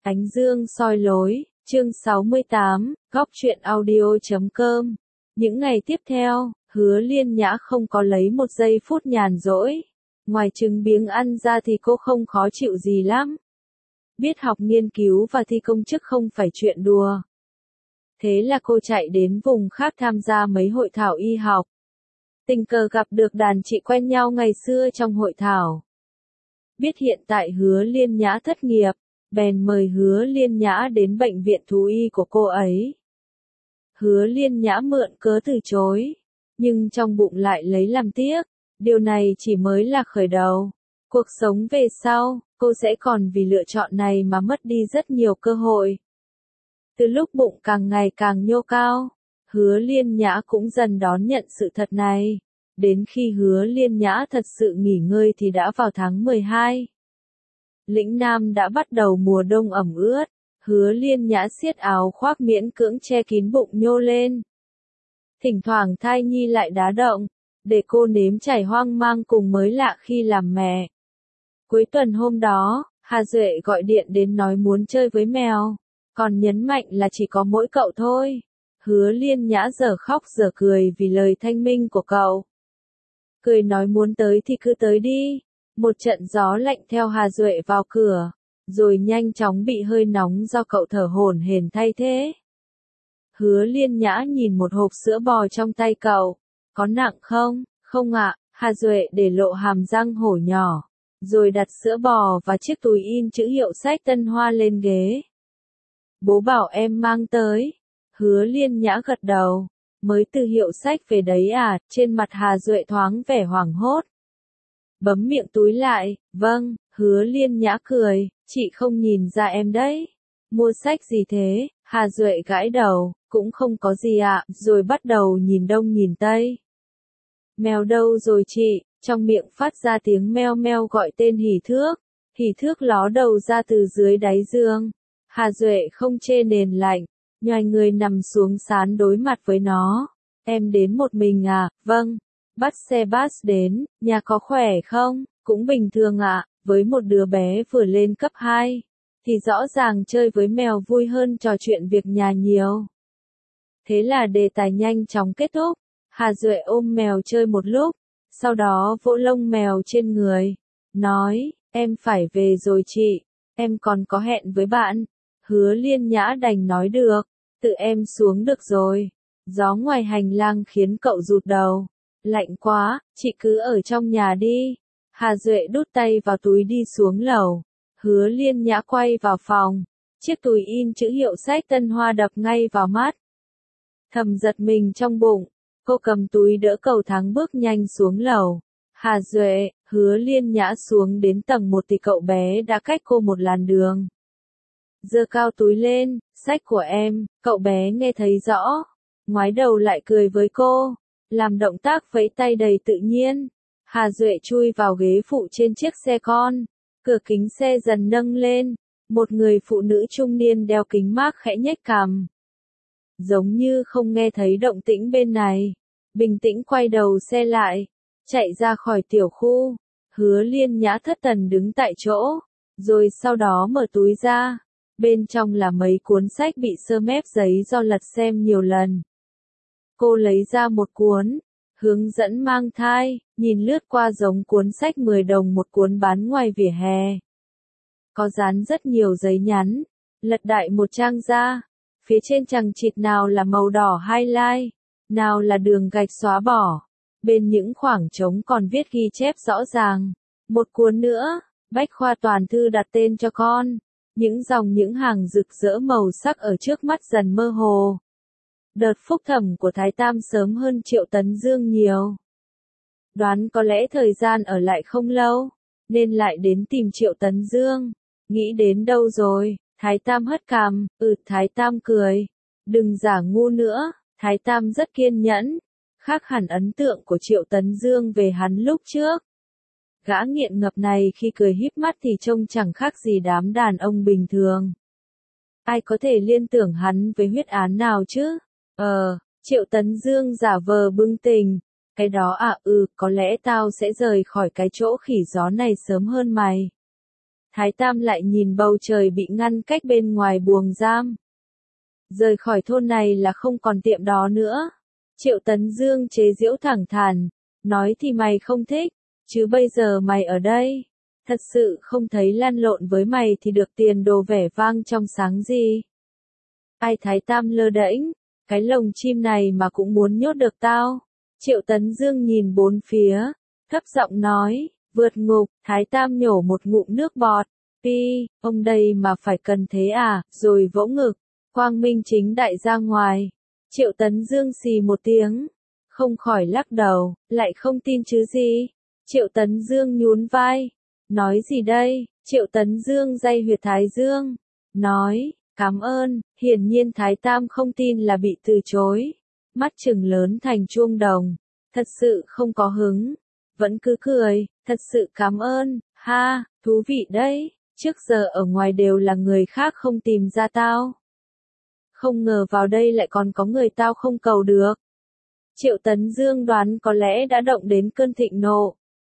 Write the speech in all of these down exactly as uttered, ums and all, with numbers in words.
Ánh dương soi lối, chương sáu mươi tám, góc truyện audio chấm com. Những ngày tiếp theo, Hứa Liên Nhã không có lấy một giây phút nhàn rỗi. Ngoài trứng biếng ăn ra thì cô không khó chịu gì lắm. Biết học nghiên cứu và thi công chức không phải chuyện đùa. Thế là cô chạy đến vùng khác tham gia mấy hội thảo y học. Tình cờ gặp được đàn chị quen nhau ngày xưa trong hội thảo. Biết hiện tại Hứa Liên Nhã thất nghiệp, bèn mời Hứa Liên Nhã đến bệnh viện thú y của cô ấy. Hứa Liên Nhã mượn cớ từ chối, nhưng trong bụng lại lấy làm tiếc, điều này chỉ mới là khởi đầu. Cuộc sống về sau, cô sẽ còn vì lựa chọn này mà mất đi rất nhiều cơ hội. Từ lúc bụng càng ngày càng nhô cao, Hứa Liên Nhã cũng dần đón nhận sự thật này. Đến khi Hứa Liên Nhã thật sự nghỉ ngơi thì đã vào tháng mười hai. Lĩnh Nam đã bắt đầu mùa đông ẩm ướt, Hứa Liên Nhã siết áo khoác miễn cưỡng che kín bụng nhô lên. Thỉnh thoảng thai nhi lại đá động, để cô nếm trải hoang mang cùng mới lạ khi làm mẹ. Cuối tuần hôm đó, Hà Duệ gọi điện đến nói muốn chơi với mèo, còn nhấn mạnh là chỉ có mỗi cậu thôi. Hứa Liên Nhã giờ khóc giờ cười vì lời thanh minh của cậu. Cười nói muốn tới thì cứ tới đi. Một trận gió lạnh theo Hà Duệ vào cửa, rồi nhanh chóng bị hơi nóng do cậu thở hổn hển thay thế. Hứa Liên Nhã nhìn một hộp sữa bò trong tay cậu. Có nặng không? Không ạ, Hà Duệ để lộ hàm răng hổ nhỏ, rồi đặt sữa bò và chiếc túi in chữ hiệu sách Tân Hoa lên ghế. Bố bảo em mang tới. Hứa Liên Nhã gật đầu. Mới từ hiệu sách về đấy à? Trên mặt Hà Duệ thoáng vẻ hoảng hốt. Bấm miệng túi lại, vâng, Hứa Liên Nhã cười, chị không nhìn ra em đấy. Mua sách gì thế? Hà Duệ gãi đầu, cũng không có gì ạ, rồi bắt đầu nhìn đông nhìn tây. Mèo đâu rồi chị? Trong miệng phát ra tiếng meo meo gọi tên Hỉ Thước. Hỉ Thước ló đầu ra từ dưới đáy giường. Hà Duệ không chê nền lạnh, nhoài người nằm xuống sán đối mặt với nó. Em đến một mình à? Vâng. Bắt xe bus đến, nhà có khỏe không? Cũng bình thường ạ, với một đứa bé vừa lên cấp hai, thì rõ ràng chơi với mèo vui hơn trò chuyện việc nhà nhiều. Thế là đề tài nhanh chóng kết thúc. Hà Duệ ôm mèo chơi một lúc, sau đó vỗ lông mèo trên người, nói, em phải về rồi chị, em còn có hẹn với bạn. Hứa Liên Nhã đành nói được, tự em xuống được rồi. Gió ngoài hành lang khiến cậu rụt đầu. Lạnh quá, chị cứ ở trong nhà đi. Hà Duệ đút tay vào túi đi xuống lầu. Hứa Liên Nhã quay vào phòng. Chiếc túi in chữ hiệu sách Tân Hoa đập ngay vào mắt. Thầm giật mình trong bụng. Cô cầm túi đỡ cầu thang bước nhanh xuống lầu. Hà Duệ, Hứa Liên Nhã xuống đến tầng một thì cậu bé đã cách cô một làn đường. Giơ cao túi lên, sách của em, cậu bé nghe thấy rõ. Ngoái đầu lại cười với cô. Làm động tác vẫy tay đầy tự nhiên. Hà Duệ chui vào ghế phụ trên chiếc xe con. Cửa kính xe dần nâng lên. Một người phụ nữ trung niên đeo kính mác khẽ nhếch cằm. Giống như không nghe thấy động tĩnh bên này. Bình tĩnh quay đầu xe lại. Chạy ra khỏi tiểu khu. Hứa Liên Nhã thất thần đứng tại chỗ. Rồi sau đó mở túi ra. Bên trong là mấy cuốn sách bị sơ mép giấy do lật xem nhiều lần. Cô lấy ra một cuốn, hướng dẫn mang thai, nhìn lướt qua giống cuốn sách mười đồng một cuốn bán ngoài vỉa hè. Có dán rất nhiều giấy nhắn, lật đại một trang ra, phía trên chằng chịt nào là màu đỏ highlight, nào là đường gạch xóa bỏ, bên những khoảng trống còn viết ghi chép rõ ràng. Một cuốn nữa, bách khoa toàn thư đặt tên cho con, những dòng những hàng rực rỡ màu sắc ở trước mắt dần mơ hồ. Đợt phúc thẩm của Thái Tam sớm hơn Triệu Tấn Dương nhiều. Đoán có lẽ thời gian ở lại không lâu, nên lại đến tìm Triệu Tấn Dương. Nghĩ đến đâu rồi? Thái Tam hất cằm, ừ, Thái Tam cười. Đừng giả ngu nữa, Thái Tam rất kiên nhẫn. Khác hẳn ấn tượng của Triệu Tấn Dương về hắn lúc trước. Gã nghiện ngập này khi cười híp mắt thì trông chẳng khác gì đám đàn ông bình thường. Ai có thể liên tưởng hắn với huyết án nào chứ? Ờ, Triệu Tấn Dương giả vờ bưng tình. Cái đó à, ừ, có lẽ tao sẽ rời khỏi cái chỗ khỉ gió này sớm hơn mày. Thái Tam lại nhìn bầu trời bị ngăn cách bên ngoài buồng giam. Rời khỏi thôn này là không còn tiệm đó nữa. Triệu Tấn Dương chế giễu thẳng thắn, nói thì mày không thích, chứ bây giờ mày ở đây, thật sự không thấy lăn lộn với mày thì được tiền đồ vẻ vang trong sáng gì. Ai Thái Tam lơ đễnh, cái lồng chim này mà cũng muốn nhốt được tao. Triệu Tấn Dương nhìn bốn phía, thấp giọng nói, vượt ngục. Thái Tam nhổ một ngụm nước bọt, pi, ông đây mà phải cần thế à, rồi vỗ ngực, quang minh chính đại ra ngoài. Triệu Tấn Dương xì một tiếng, không khỏi lắc đầu, lại không tin chứ gì. Triệu Tấn Dương nhún vai, nói gì đây? Triệu Tấn Dương day huyệt thái dương, nói, cảm ơn. Hiển nhiên Thái Tam không tin là bị từ chối, mắt trừng lớn thành chuông đồng, thật sự không có hứng, vẫn cứ cười, thật sự cảm ơn, ha, thú vị đấy, trước giờ ở ngoài đều là người khác không tìm ra tao. Không ngờ vào đây lại còn có người tao không cầu được. Triệu Tấn Dương đoán có lẽ đã động đến cơn thịnh nộ.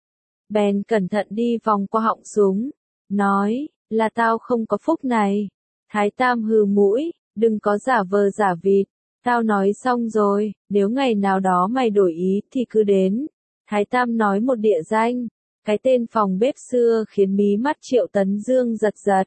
Bèn cẩn thận đi vòng qua họng súng, nói, là tao không có phúc này. Thái Tam hừ mũi, đừng có giả vờ giả vịt, tao nói xong rồi, nếu ngày nào đó mày đổi ý thì cứ đến. Thái Tam nói một địa danh, cái tên phòng bếp xưa khiến mí mắt Triệu Tấn Dương giật giật.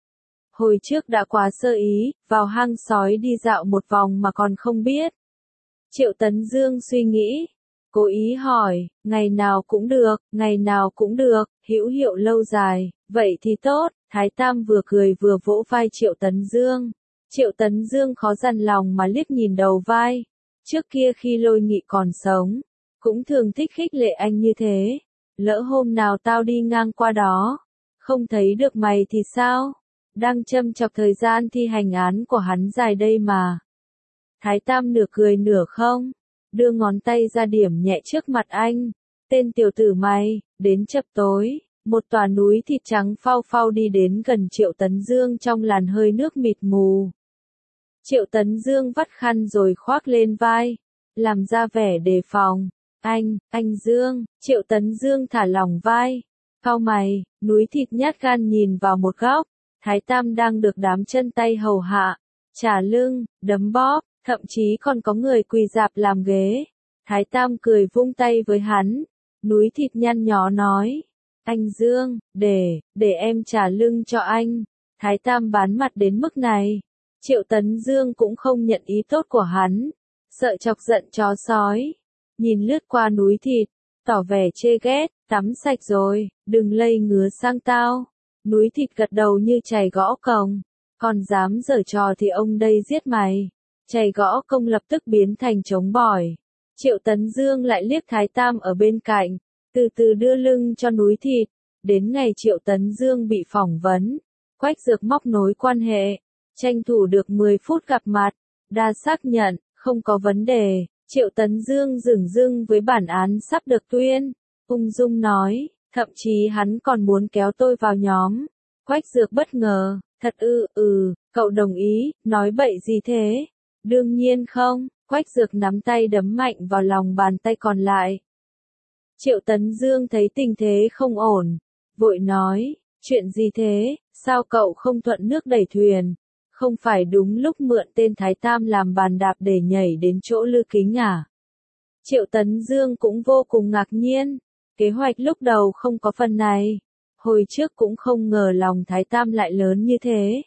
Hồi trước đã quá sơ ý, vào hang sói đi dạo một vòng mà còn không biết. Triệu Tấn Dương suy nghĩ, cố ý hỏi, ngày nào cũng được, ngày nào cũng được, hữu hiệu lâu dài, vậy thì tốt. Thái Tam vừa cười vừa vỗ vai Triệu Tấn Dương. Triệu Tấn Dương khó dằn lòng mà liếc nhìn đầu vai. Trước kia khi Lôi Nghị còn sống, cũng thường thích khích lệ anh như thế. Lỡ hôm nào tao đi ngang qua đó, không thấy được mày thì sao? Đang châm chọc thời gian thi hành án của hắn dài đây mà. Thái Tam nửa cười nửa không, đưa ngón tay ra điểm nhẹ trước mặt anh. Tên tiểu tử mày, đến chập tối. Một tòa núi thịt trắng phau phau đi đến gần Triệu Tấn Dương trong làn hơi nước mịt mù. Triệu Tấn Dương vắt khăn rồi khoác lên vai, làm ra vẻ đề phòng. Anh, anh Dương. Triệu Tấn Dương thả lỏng vai, cau mày, núi thịt nhát gan nhìn vào một góc. Thái Tam đang được đám chân tay hầu hạ, trả lưng, đấm bóp, thậm chí còn có người quỳ rạp làm ghế. Thái Tam cười vung tay với hắn. Núi thịt nhăn nhó nói, anh Dương, để, để em trả lưng cho anh. Thái Tam bán mặt đến mức này. Triệu Tấn Dương cũng không nhận ý tốt của hắn, sợ chọc giận chó sói. Nhìn lướt qua núi thịt, tỏ vẻ chê ghét, tắm sạch rồi, đừng lây ngứa sang tao. Núi thịt gật đầu như chày gõ cồng, còn dám giở trò thì ông đây giết mày. Chày gõ công lập tức biến thành trống bỏi. Triệu Tấn Dương lại liếc Thái Tam ở bên cạnh, từ từ đưa lưng cho núi thịt. Đến ngày Triệu Tấn Dương bị phỏng vấn, Quách Dược móc nối quan hệ, tranh thủ được mười phút gặp mặt, đa xác nhận, không có vấn đề. Triệu Tấn Dương dửng dưng với bản án sắp được tuyên, ung dung nói, thậm chí hắn còn muốn kéo tôi vào nhóm. Quách Dược bất ngờ, thật ư, ừ, cậu đồng ý, nói bậy gì thế? Đương nhiên không. Quách Dược nắm tay đấm mạnh vào lòng bàn tay còn lại. Triệu Tấn Dương thấy tình thế không ổn, vội nói, chuyện gì thế, sao cậu không thuận nước đẩy thuyền, không phải đúng lúc mượn tên Thái Tam làm bàn đạp để nhảy đến chỗ Lư Kính à? Triệu Tấn Dương cũng vô cùng ngạc nhiên, kế hoạch lúc đầu không có phần này, hồi trước cũng không ngờ lòng Thái Tam lại lớn như thế.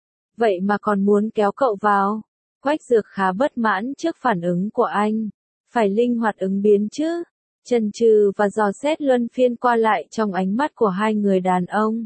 Vậy mà còn muốn kéo cậu vào. Quách Dược khá bất mãn trước phản ứng của anh, phải linh hoạt ứng biến chứ. Chần chừ và dò xét luân phiên qua lại trong ánh mắt của hai người đàn ông.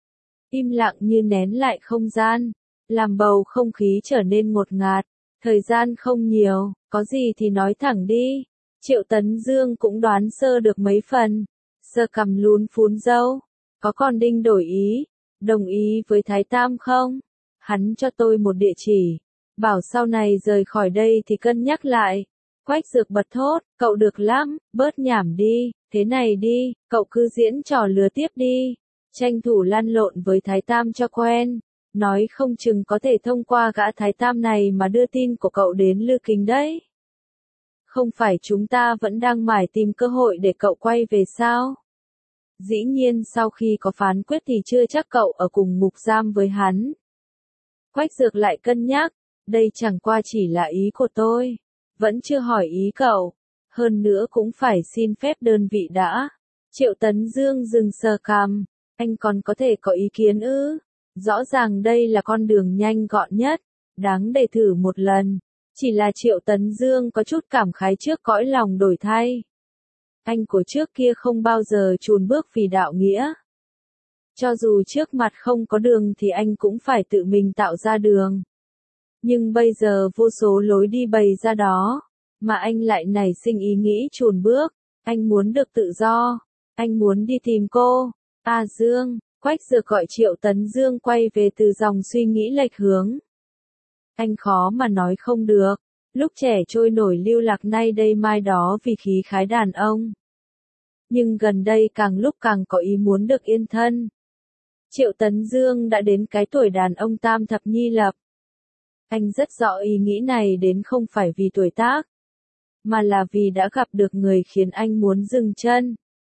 Im lặng như nén lại không gian, làm bầu không khí trở nên ngột ngạt. Thời gian không nhiều, có gì thì nói thẳng đi. Triệu Tấn Dương cũng đoán sơ được mấy phần, sơ cằm lún phún râu. Có còn Đinh đổi ý, đồng ý với Thái Tam không? Hắn cho tôi một địa chỉ, bảo sau này rời khỏi đây thì cân nhắc lại. Quách Dược bật thốt, cậu được lắm, bớt nhảm đi, thế này đi, cậu cứ diễn trò lừa tiếp đi, tranh thủ lăn lộn với Thái Tam cho quen, nói không chừng có thể thông qua gã Thái Tam này mà đưa tin của cậu đến Lư Kính đấy. Không phải chúng ta vẫn đang mải tìm cơ hội để cậu quay về sao? Dĩ nhiên sau khi có phán quyết thì chưa chắc cậu ở cùng ngục giam với hắn. Quách Dược lại cân nhắc, đây chẳng qua chỉ là ý của tôi, vẫn chưa hỏi ý cậu, hơn nữa cũng phải xin phép đơn vị đã. Triệu Tấn Dương dừng sờ cằm, anh còn có thể có ý kiến ư? Rõ ràng đây là con đường nhanh gọn nhất, đáng để thử một lần. Chỉ là Triệu Tấn Dương có chút cảm khái trước cõi lòng đổi thay. Anh của trước kia không bao giờ chùn bước vì đạo nghĩa. Cho dù trước mặt không có đường thì anh cũng phải tự mình tạo ra đường. Nhưng bây giờ vô số lối đi bày ra đó, mà anh lại nảy sinh ý nghĩ chùn bước. Anh muốn được tự do, anh muốn đi tìm cô. A Dương, Quách Dược gọi Triệu Tấn Dương quay về từ dòng suy nghĩ lệch hướng. Anh khó mà nói không được, lúc trẻ trôi nổi lưu lạc nay đây mai đó vì khí khái đàn ông. Nhưng gần đây càng lúc càng có ý muốn được yên thân. Triệu Tấn Dương đã đến cái tuổi đàn ông tam thập nhi lập. Anh rất rõ ý nghĩ này đến không phải vì tuổi tác, mà là vì đã gặp được người khiến anh muốn dừng chân.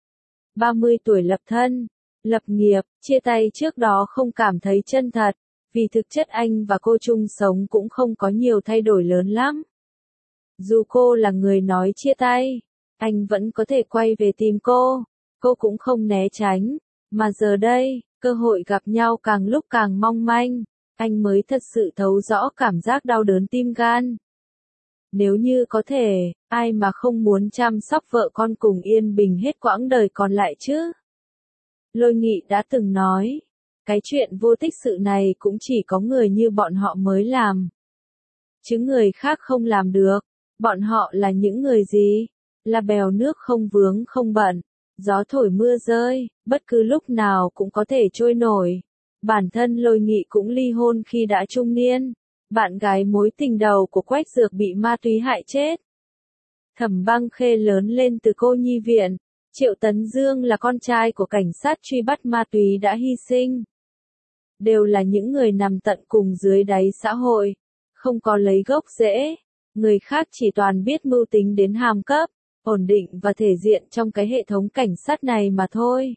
ba mươi tuổi lập thân, lập nghiệp, chia tay trước đó không cảm thấy chân thật, vì thực chất anh và cô chung sống cũng không có nhiều thay đổi lớn lắm. Dù cô là người nói chia tay, anh vẫn có thể quay về tìm cô, cô cũng không né tránh, mà giờ đây, cơ hội gặp nhau càng lúc càng mong manh, anh mới thật sự thấu rõ cảm giác đau đớn tim gan. Nếu như có thể, ai mà không muốn chăm sóc vợ con cùng yên bình hết quãng đời còn lại chứ? Lôi Nghị đã từng nói, cái chuyện vô tích sự này cũng chỉ có người như bọn họ mới làm. Chứ người khác không làm được. Bọn họ là những người gì? Là bèo nước không vướng không bận, gió thổi mưa rơi, bất cứ lúc nào cũng có thể trôi nổi. Bản thân Lôi Nghị cũng ly hôn khi đã trung niên. Bạn gái mối tình đầu của Quách Dược bị ma túy hại chết. Thẩm Băng Khê lớn lên từ cô nhi viện. Triệu Tấn Dương là con trai của cảnh sát truy bắt ma túy đã hy sinh. Đều là những người nằm tận cùng dưới đáy xã hội, không có lấy gốc rễ. Người khác chỉ toàn biết mưu tính đến hàm cấp, ổn định và thể diện trong cái hệ thống cảnh sát này mà thôi.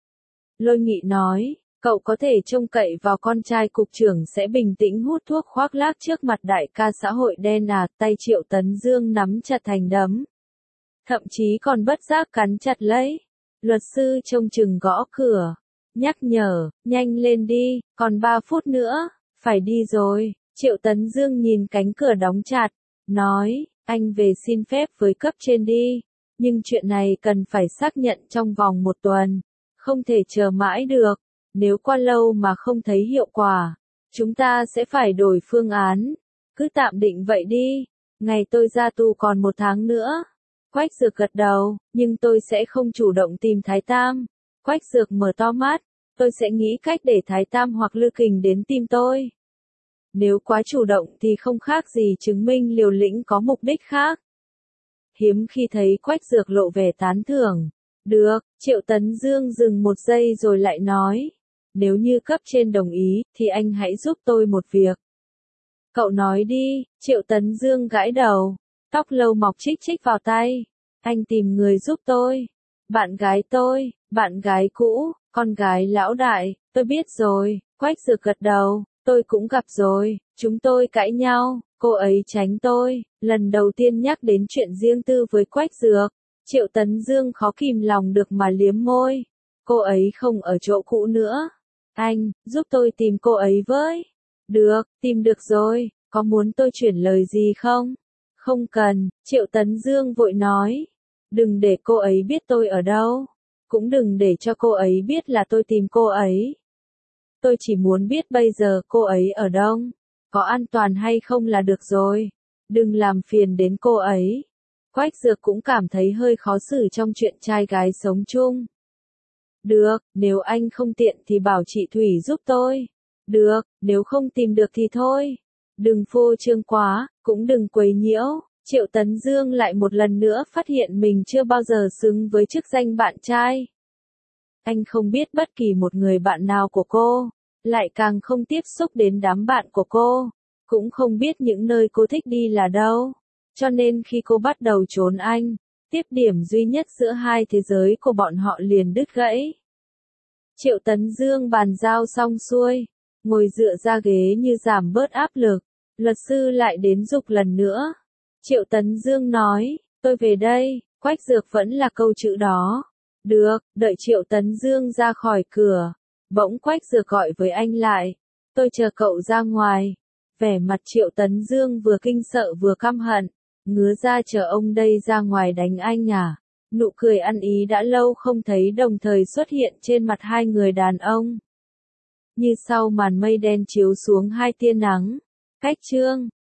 Lôi Nghị nói, cậu có thể trông cậy vào con trai cục trưởng sẽ bình tĩnh hút thuốc khoác lác trước mặt đại ca xã hội đen à? Tay Triệu Tấn Dương nắm chặt thành đấm. Thậm chí còn bất giác cắn chặt lấy. Luật sư trông chừng gõ cửa. Nhắc nhở, nhanh lên đi, còn ba phút nữa, phải đi rồi. Triệu Tấn Dương nhìn cánh cửa đóng chặt, nói, anh về xin phép với cấp trên đi. Nhưng chuyện này cần phải xác nhận trong vòng một tuần. Không thể chờ mãi được. Nếu qua lâu mà không thấy hiệu quả, chúng ta sẽ phải đổi phương án. Cứ tạm định vậy đi. Ngày tôi ra tù còn một tháng nữa. Quách Dược gật đầu, nhưng tôi sẽ không chủ động tìm Thái Tam. Quách Dược mở to mắt, tôi sẽ nghĩ cách để Thái Tam hoặc Lư Kình đến tìm tôi. Nếu quá chủ động thì không khác gì chứng minh liều lĩnh có mục đích khác. Hiếm khi thấy Quách Dược lộ vẻ tán thưởng. Được, Triệu Tấn Dương dừng một giây rồi lại nói. Nếu như cấp trên đồng ý, thì anh hãy giúp tôi một việc. Cậu nói đi, Triệu Tấn Dương gãi đầu. Tóc lâu mọc chích chích vào tay. Anh tìm người giúp tôi. Bạn gái tôi, bạn gái cũ, con gái lão đại, tôi biết rồi. Quách Dược gật đầu, tôi cũng gặp rồi. Chúng tôi cãi nhau, cô ấy tránh tôi. Lần đầu tiên nhắc đến chuyện riêng tư với Quách Dược, Triệu Tấn Dương khó kìm lòng được mà liếm môi. Cô ấy không ở chỗ cũ nữa. Anh, giúp tôi tìm cô ấy với. Được, tìm được rồi. Có muốn tôi chuyển lời gì không? Không cần, Triệu Tấn Dương vội nói. Đừng để cô ấy biết tôi ở đâu. Cũng đừng để cho cô ấy biết là tôi tìm cô ấy. Tôi chỉ muốn biết bây giờ cô ấy ở đâu. Có an toàn hay không là được rồi. Đừng làm phiền đến cô ấy. Quách Dược cũng cảm thấy hơi khó xử trong chuyện trai gái sống chung. Được, nếu anh không tiện thì bảo chị Thủy giúp tôi. Được, nếu không tìm được thì thôi. Đừng phô trương quá, cũng đừng quấy nhiễu. Triệu Tấn Dương lại một lần nữa phát hiện mình chưa bao giờ xứng với chức danh bạn trai. Anh không biết bất kỳ một người bạn nào của cô, lại càng không tiếp xúc đến đám bạn của cô, cũng không biết những nơi cô thích đi là đâu. Cho nên khi cô bắt đầu trốn anh, tiếp điểm duy nhất giữa hai thế giới của bọn họ liền đứt gãy. Triệu Tấn Dương bàn giao xong xuôi, ngồi dựa ra ghế như giảm bớt áp lực, luật sư lại đến giục lần nữa. Triệu Tấn Dương nói, tôi về đây, Quách Dược vẫn là câu chữ đó. Được, đợi Triệu Tấn Dương ra khỏi cửa, bỗng Quách Dược gọi với anh lại, tôi chờ cậu ra ngoài. Vẻ mặt Triệu Tấn Dương vừa kinh sợ vừa căm hận, ngứa ra chờ ông đây ra ngoài đánh anh à. Nụ cười ăn ý đã lâu không thấy đồng thời xuất hiện trên mặt hai người đàn ông. Như sau màn mây đen chiếu xuống hai tia nắng. Cách chương